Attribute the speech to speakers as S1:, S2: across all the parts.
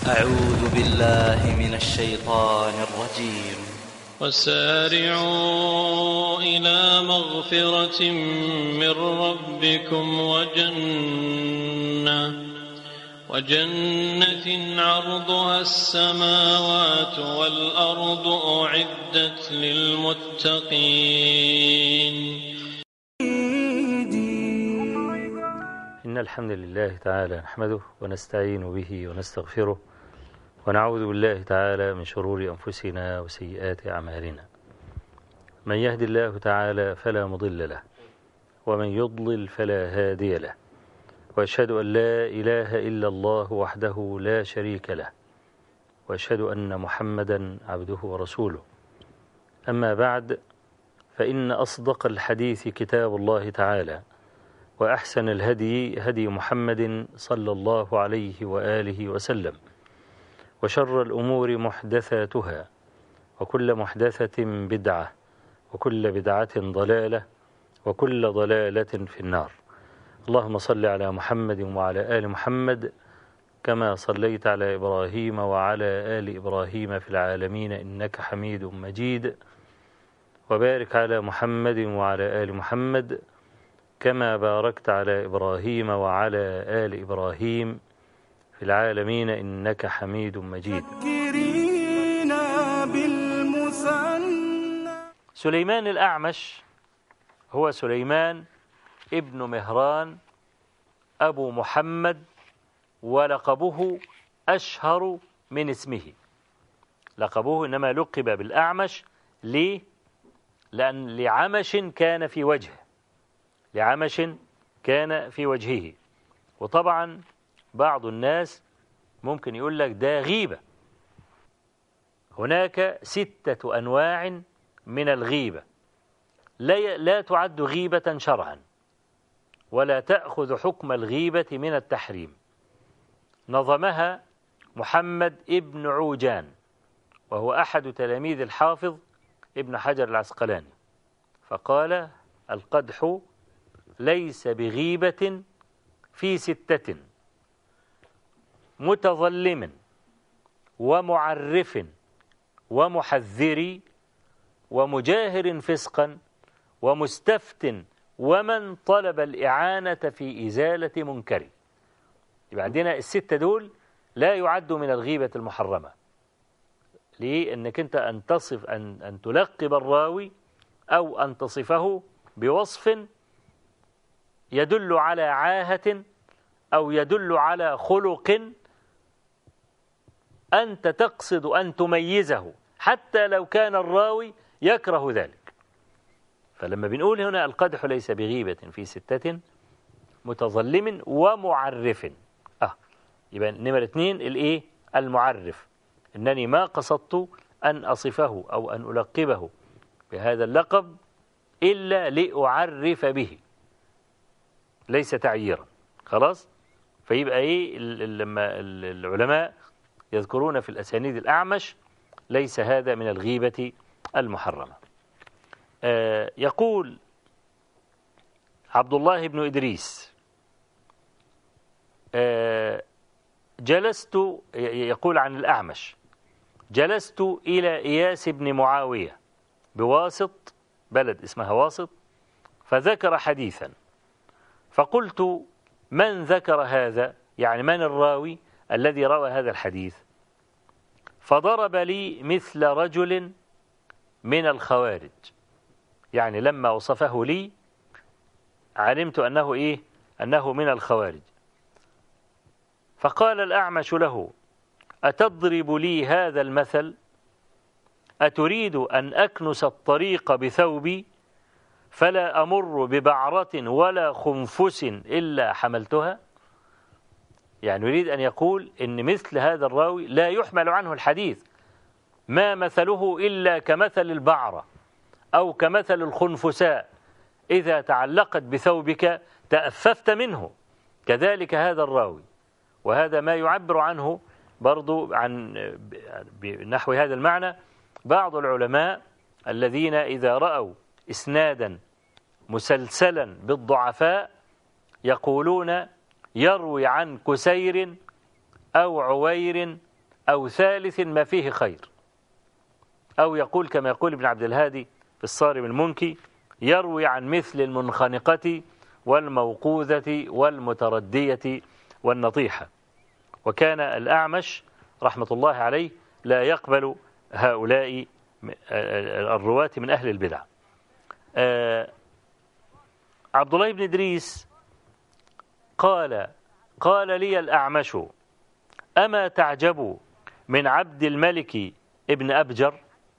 S1: أعوذ بالله من الشيطان الرجيم.
S2: وسارعوا إلى مغفرة من ربكم وجنة عرضها السماوات والأرض أعدت للمتقين.
S3: إن الحمد لله تعالى نحمده ونستعين به ونستغفره ونعوذ بالله تعالى من شرور أنفسنا وسيئات أعمالنا. من يهد الله تعالى فلا مضل له ومن يضلل فلا هادي له، وأشهد أن لا إله إلا الله وحده لا شريك له، وأشهد أن محمدا عبده ورسوله. أما بعد، فإن أصدق الحديث كتاب الله تعالى، وأحسن الهدي هدي محمد صلى الله عليه وآله وسلم، وشر الأمور محدثاتها، وكل محدثة بدعة، وكل بدعة ضلالة، وكل ضلالة في النار. اللهم صل على محمد وعلى آل محمد كما صليت على إبراهيم وعلى آل إبراهيم في العالمين إنك حميد مجيد، وبارك على محمد وعلى آل محمد كما باركت على إبراهيم وعلى آل إبراهيم في العالمين إنك حميد مجيد. سليمان الأعمش هو سليمان ابن مهران أبو محمد، ولقبه أشهر من اسمه. لقبه إنما لقب بالأعمش ليه؟ لأن لعمش كان في وجهه، لعمش كان في وجهه. وطبعا بعض الناس ممكن يقول لك ده غيبة. هناك 6 أنواع من الغيبة لا تعد غيبة شرعا، ولا تأخذ حكم الغيبة من التحريم. نظمها محمد ابن عوجان، وهو أحد تلاميذ الحافظ ابن حجر العسقلاني، فقال: القدح ليس بغيبة في 6: متظلم ومعرف ومحذر ومجاهر فسقا ومستفت ومن طلب الإعانة في إزالة منكر. يبقى عندنا 6 دول لا يعدوا من الغيبة المحرمة. ليه؟ أنك أنت أن تلقب الراوي أو أن تصفه بوصف يدل على عاهة أو يدل على خلق أنت تقصد أن تميزه، حتى لو كان الراوي يكره ذلك. فلما بنقول هنا القدح ليس بغيبة في 6: متظلم ومعرف، يبقى نمرة 2 المعرف، إنني ما قصدت أن أصفه أو أن ألقبه بهذا اللقب إلا لأعرف به، ليس تعييرا. خلاص؟ فيبقى لما العلماء يذكرون في الأسانيد الأعمش ليس هذا من الغيبة المحرمة. يقول عبد الله بن إدريس: يقول عن الأعمش: جلست إلى إياس بن معاوية بواسط، بلد اسمها واسط، فذكر حديثا، فقلت: من ذكر هذا؟ يعني من الراوي الذي روى هذا الحديث؟ فضرب لي مثل رجل من الخوارج، يعني لما وصفه لي علمت أنه أنه من الخوارج. فقال الأعمش له: أتضرب لي هذا المثل؟ أتريد أن أكنس الطريق بثوبي فلا أمر ببعرة ولا خنفس إلا حملتها؟ يعني يريد أن يقول إن مثل هذا الراوي لا يحمل عنه الحديث، ما مثله إلا كمثل البعرة أو كمثل الخنفساء، إذا تعلقت بثوبك تأففت منه. كذلك هذا الراوي، وهذا ما يعبر عنه برضو عن نحو هذا المعنى بعض العلماء الذين إذا رأوا إسنادا مسلسلا بالضعفاء يقولون: يروي عن كسير أو عوير أو ثالث ما فيه خير، أو يقول كما يقول ابن عبد الهادي في الصارم المنكي: يروي عن مثل المنخنقة والموقوذة والمتردية والنطيحة. وكان الأعمش رحمة الله عليه لا يقبل هؤلاء الرواة من أهل البدع. عبد الله بن إدريس قال لي الأعمش: أما تعجب من عبد الملك ابن أبجر؟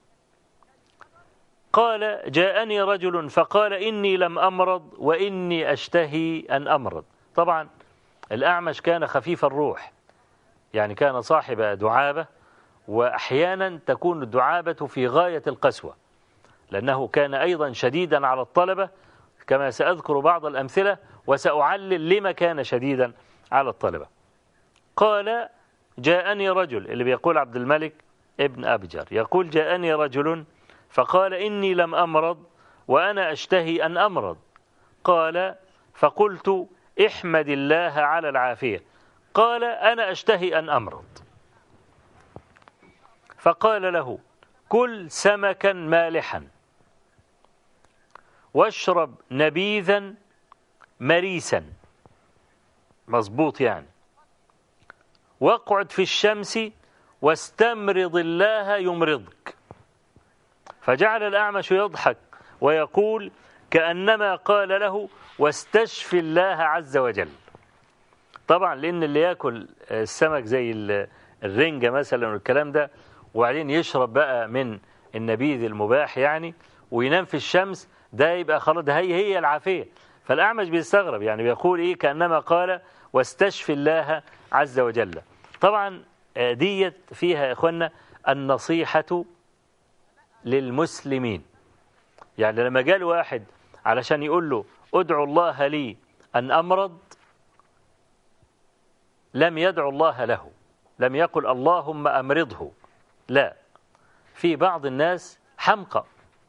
S3: قال: جاءني رجل فقال إني لم أمرض وإني أشتهي أن أمرض. طبعا الأعمش كان خفيف الروح، يعني كان صاحب دعابة، وأحيانا تكون الدعابة في غاية القسوة، لأنه كان أيضا شديدا على الطلبة، كما سأذكر بعض الأمثلة وسأعلل لما كان شديدا على الطلبة. قال: جاءني رجل، اللي بيقول عبد الملك ابن أبجر يقول: جاءني رجل فقال إني لم أمرض وأنا أشتهي أن أمرض. قال: فقلت: احمد الله على العافية. قال: أنا أشتهي أن أمرض. فقال له: كل سمكا مالحا، واشرب نبيذا مريسا، مظبوط يعني، واقعد في الشمس واستمرض الله يمرضك. فجعل الأعمش يضحك ويقول كأنما قال له: واستشفي الله عز وجل. طبعا لأن اللي يأكل السمك زي الرنجة مثلا والكلام ده، وبعدين يشرب بقى من النبيذ المباح يعني، وينام في الشمس، ده يبقى خلاص، ده هي العافية. فالأعمش بيستغرب، يعني بيقول إيه كأنما قال: واستشفي الله عز وجل. طبعا ديت فيها يا إخوانا النصيحة للمسلمين. يعني لما جاء واحد علشان يقول له: ادعو الله لي أن أمرض، لم يدعو الله له، لم يقل اللهم أمرضه، لا. في بعض الناس حمقى،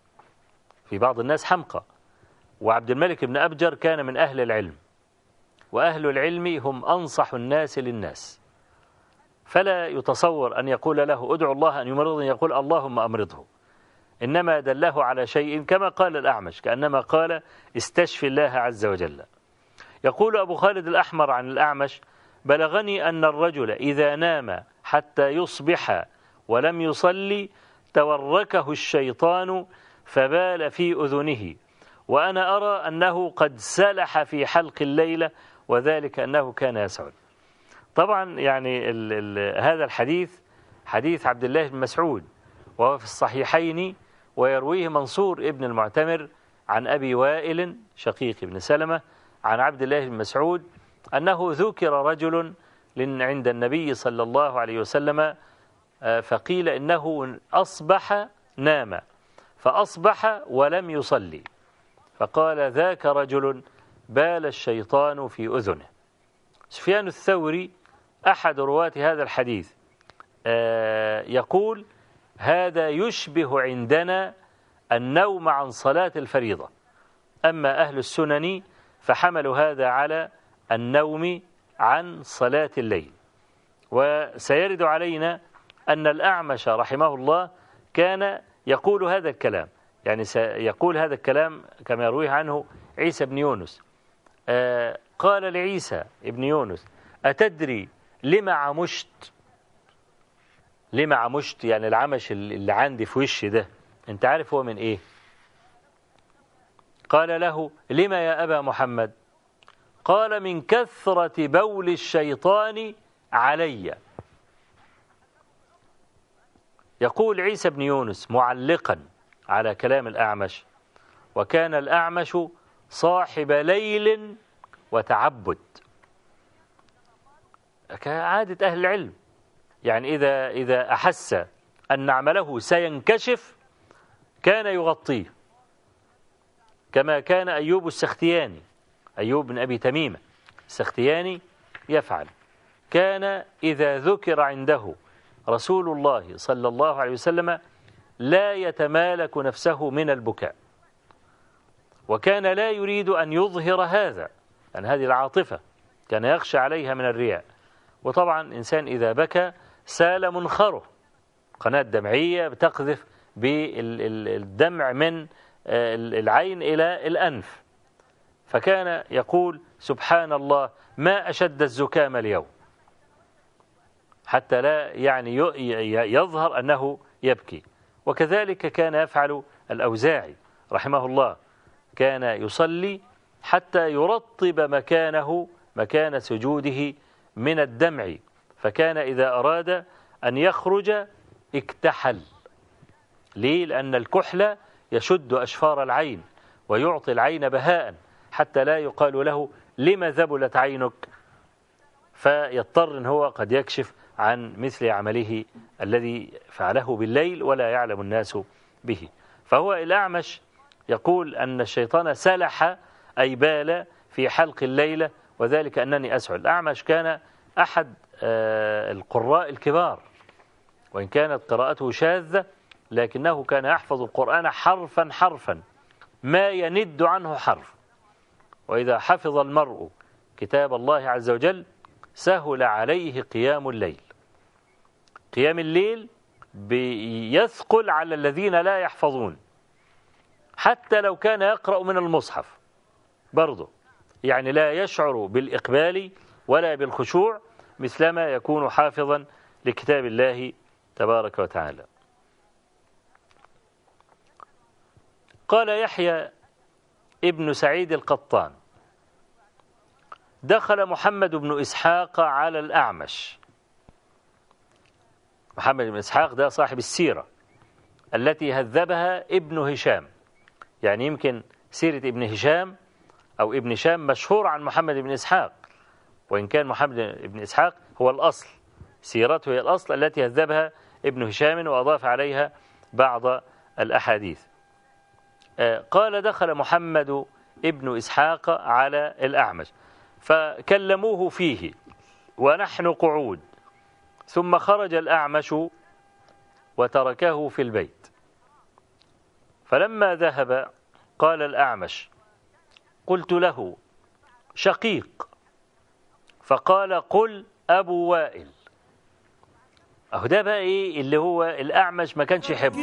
S3: وعبد الملك بن أبجر كان من أهل العلم، وأهل العلم هم أنصح الناس للناس، فلا يتصور أن يقول له: ادعو الله أن يمرضه، يقول اللهم أمرضه. إنما دله على شيء كما قال الأعمش، كأنما قال: استشفي الله عز وجل. يقول أبو خالد الأحمر عن الأعمش: بلغني أن الرجل إذا نام حتى يصبح ولم يصلي توركه الشيطان فبال في أذنه، وأنا أرى أنه قد سلح في حلق الليلة، وذلك أنه كان يسعد. طبعا يعني هذا الحديث حديث عبد الله بن مسعود، وهو في الصحيحين، ويرويه منصور ابن المعتمر عن أبي وائل شقيق بن سلمة عن عبد الله بن مسعود أنه ذكر رجل عند النبي صلى الله عليه وسلم، فقيل إنه أصبح نام فأصبح ولم يصلي، فقال: ذاك رجل بال الشيطان في أذنه. سفيان الثوري أحد رواة هذا الحديث يقول: هذا يشبه عندنا النوم عن صلاة الفريضة، أما أهل السنن فحملوا هذا على النوم عن صلاة الليل. وسيرد علينا أن الأعمش رحمه الله كان يقول هذا الكلام، يعني سيقول هذا الكلام كما يرويه عنه عيسى بن يونس. قال لعيسى بن يونس: أتدري لما عمشت؟ لما عمشت يعني العمش اللي عندي في وشي ده، أنت عارف هو من إيه؟ قال له: لما يا أبا محمد؟ قال: من كثرة بول الشيطان علي. يقول عيسى بن يونس معلقا على كلام الأعمش: وكان الأعمش صاحب ليل وتعبد، كعادة أهل العلم، يعني إذا أحس أن عمله سينكشف كان يغطيه، كما كان أيوب السختياني، أيوب بن أبي تميمة السختياني يفعل. كان إذا ذكر عنده رسول الله صلى الله عليه وسلم لا يتمالك نفسه من البكاء، وكان لا يريد أن يظهر هذا، أن هذه العاطفة كان يخشى عليها من الرياء. وطبعا إنسان إذا بكى سال منخره، قناة دمعية بتقذف بالدمع من العين إلى الأنف، فكان يقول سبحان الله ما أشد الزكام اليوم، حتى لا يعني يظهر أنه يبكي. وكذلك كان يفعل الأوزاعي رحمه الله، كان يصلي حتى يرطب مكان سجوده من الدمع، فكان إذا أراد أن يخرج اكتحل. ليه؟ لأن الكحل يشد أشفار العين ويعطي العين بهاء، حتى لا يقال له لما ذبلت عينك، فيضطر إن هو قد يكشف عن مثل عمله الذي فعله بالليل ولا يعلم الناس به. فهو الأعمش يقول أن الشيطان سلح أي بال في حلق الليلة، وذلك أنني أسعد. الأعمش كان أحد القراء الكبار، وإن كانت قراءته شاذة لكنه كان يحفظ القرآن حرفا حرفا ما يند عنه حرف. وإذا حفظ المرء كتاب الله عز وجل سهل عليه قيام الليل. قيام الليل بيثقل على الذين لا يحفظون، حتى لو كان يقرأ من المصحف برضه، يعني لا يشعر بالإقبال ولا بالخشوع مثلما يكون حافظا لكتاب الله تبارك وتعالى. قال يحيى ابن سعيد القطان دخل محمد بن إسحاق على الأعمش. محمد بن إسحاق ده صاحب السيرة التي هذبها ابن هشام، يعني يمكن سيرة ابن هشام أو ابن هشام مشهور عن محمد بن إسحاق، وإن كان محمد بن إسحاق هو الأصل، سيرته هي الأصل التي هذبها ابن هشام وأضاف عليها بعض الأحاديث. قال دخل محمد ابن إسحاق على الأعمش فكلموه فيه ونحن قعود، ثم خرج الأعمش وتركه في البيت. فلما ذهب قال الأعمش قلت له شقيق، فقال قل أبو وائل. أهو ده بقى إيه اللي هو الأعمش ما كانش يحبه.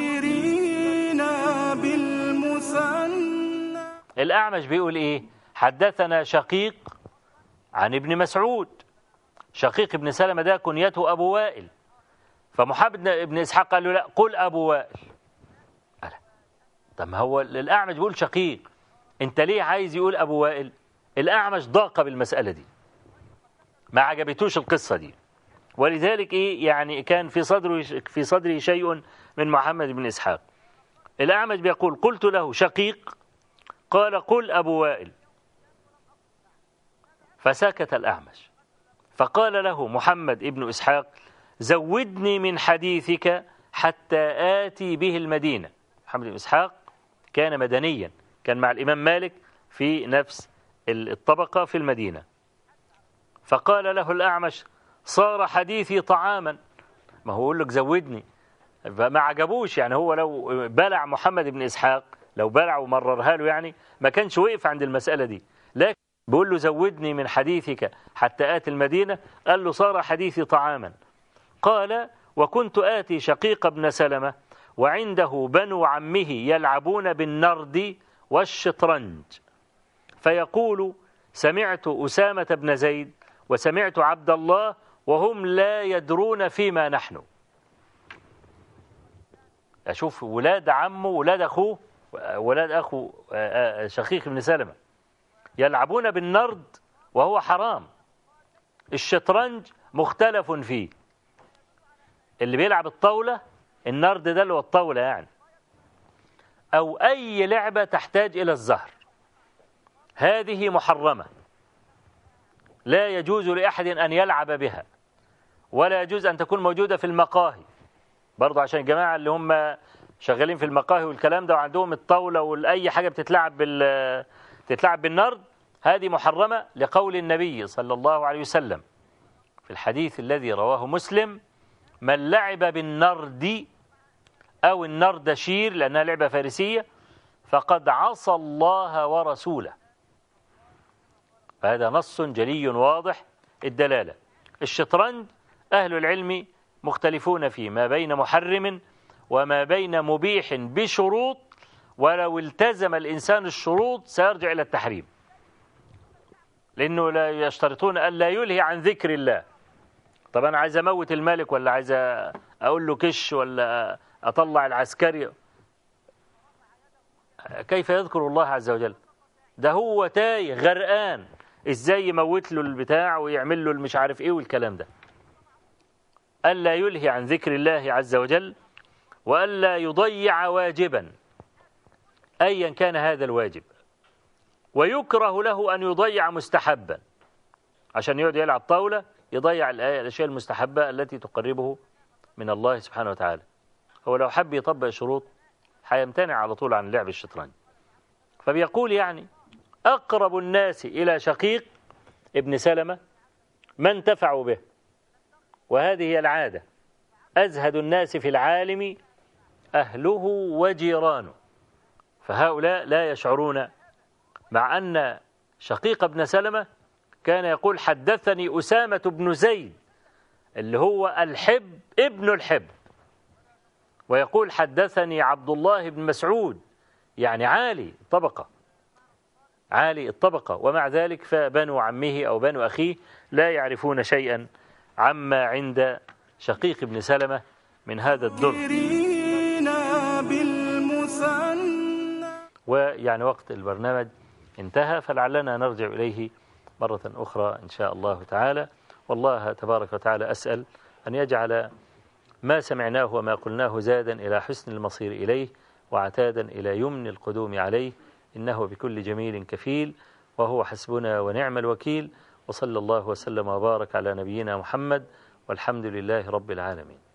S3: الأعمش بيقول إيه؟ حدثنا شقيق عن ابن مسعود. شقيق ابن سلمة ده كنيته أبو وائل، فمحمد ابن إسحاق قال له لا قل أبو وائل. طب ما هو الأعمش بيقول شقيق، أنت ليه عايز يقول أبو وائل؟ الأعمش ضاق بالمسألة دي، ما عجبتوش القصة دي، ولذلك إيه يعني كان في صدره شيء من محمد بن إسحاق. الأعمش بيقول قلت له شقيق، قال قل أبو وائل، فسكت الأعمش. فقال له محمد بن إسحاق زودني من حديثك حتى آتي به المدينة. محمد بن إسحاق كان مدنيا، كان مع الإمام مالك في نفس الطبقة في المدينة. فقال له الأعمش صار حديثي طعاما، ما هو يقول لك زودني، فما عجبوش. يعني هو لو بلع محمد بن إسحاق، لو بلع ومررها له يعني ما كانش وقف عند المسألة دي، لكن بيقول له زودني من حديثك حتى آتي المدينة، قال له صار حديثي طعاما. قال وكنت آتي شقيق بن سلمة وعنده بنو عمه يلعبون بالنرد والشطرنج، فيقول سمعت أسامة بن زيد وسمعت عبد الله وهم لا يدرون فيما نحن. أشوف ولاد عمه ولاد أخوه ولاد أخو شقيق بن سلمة يلعبون بالنرد وهو حرام. الشطرنج مختلف فيه، اللي بيلعب الطاولة، النرد ده اللي هو الطاولة يعني، أو أي لعبة تحتاج إلى الزهر، هذه محرمة، لا يجوز لأحد أن يلعب بها، ولا يجوز أن تكون موجودة في المقاهي برضو، عشان الجماعة اللي هم شغالين في المقاهي والكلام ده وعندهم الطاولة وأي حاجة بتتلعب بالنرد، هذه محرمة لقول النبي صلى الله عليه وسلم في الحديث الذي رواه مسلم: من لعب بالنرد أو النردشير لأنها لعبة فارسية فقد عصى الله ورسوله. فهذا نص جلي واضح الدلالة. الشطرنج أهل العلم مختلفون فيه ما بين محرم وما بين مبيح بشروط، ولو التزم الإنسان الشروط سيرجع إلى التحريم، لأنه لا يشترطون ألا يلهي عن ذكر الله. طب أنا عايز أموت الملك، ولا عايز أقول له كش، ولا أطلع العسكري، كيف يذكر الله عز وجل؟ ده هو تايه غرقان، إزاي يموت له البتاع ويعمل له المش عارف إيه والكلام ده. ألا يلهي عن ذكر الله عز وجل، وألا يضيع واجبا أيا كان هذا الواجب، ويكره له أن يضيع مستحبا، عشان يقعد يلعب طاولة يضيع الأشياء المستحبة التي تقربه من الله سبحانه وتعالى. هو لو حب يطبق شروط هيمتنع على طول عن لعب الشطرنج. فبيقول يعني أقرب الناس إلى شقيق ابن سلمة ما انتفعوا به، وهذه هي العادة، أزهد الناس في العالم أهله وجيرانه. فهؤلاء لا يشعرون، مع أن شقيق ابن سلمة كان يقول حدثني أسامة بن زيد اللي هو الحب ابن الحب، ويقول حدثني عبد الله بن مسعود، يعني عالي الطبقة، عالي الطبقة، ومع ذلك فبنو عمه أو بنو أخيه لا يعرفون شيئا عما عند شقيق ابن سلمة من هذا الدر. ويعني وقت البرنامج انتهى، فلعلنا نرجع إليه مرة أخرى إن شاء الله تعالى. والله تبارك وتعالى أسأل أن يجعل ما سمعناه وما قلناه زادا إلى حسن المصير إليه، وعتادا إلى يمن القدوم عليه، إنه بكل جميل كفيل، وهو حسبنا ونعم الوكيل. وصلى الله وسلم وبارك على نبينا محمد، والحمد لله رب العالمين.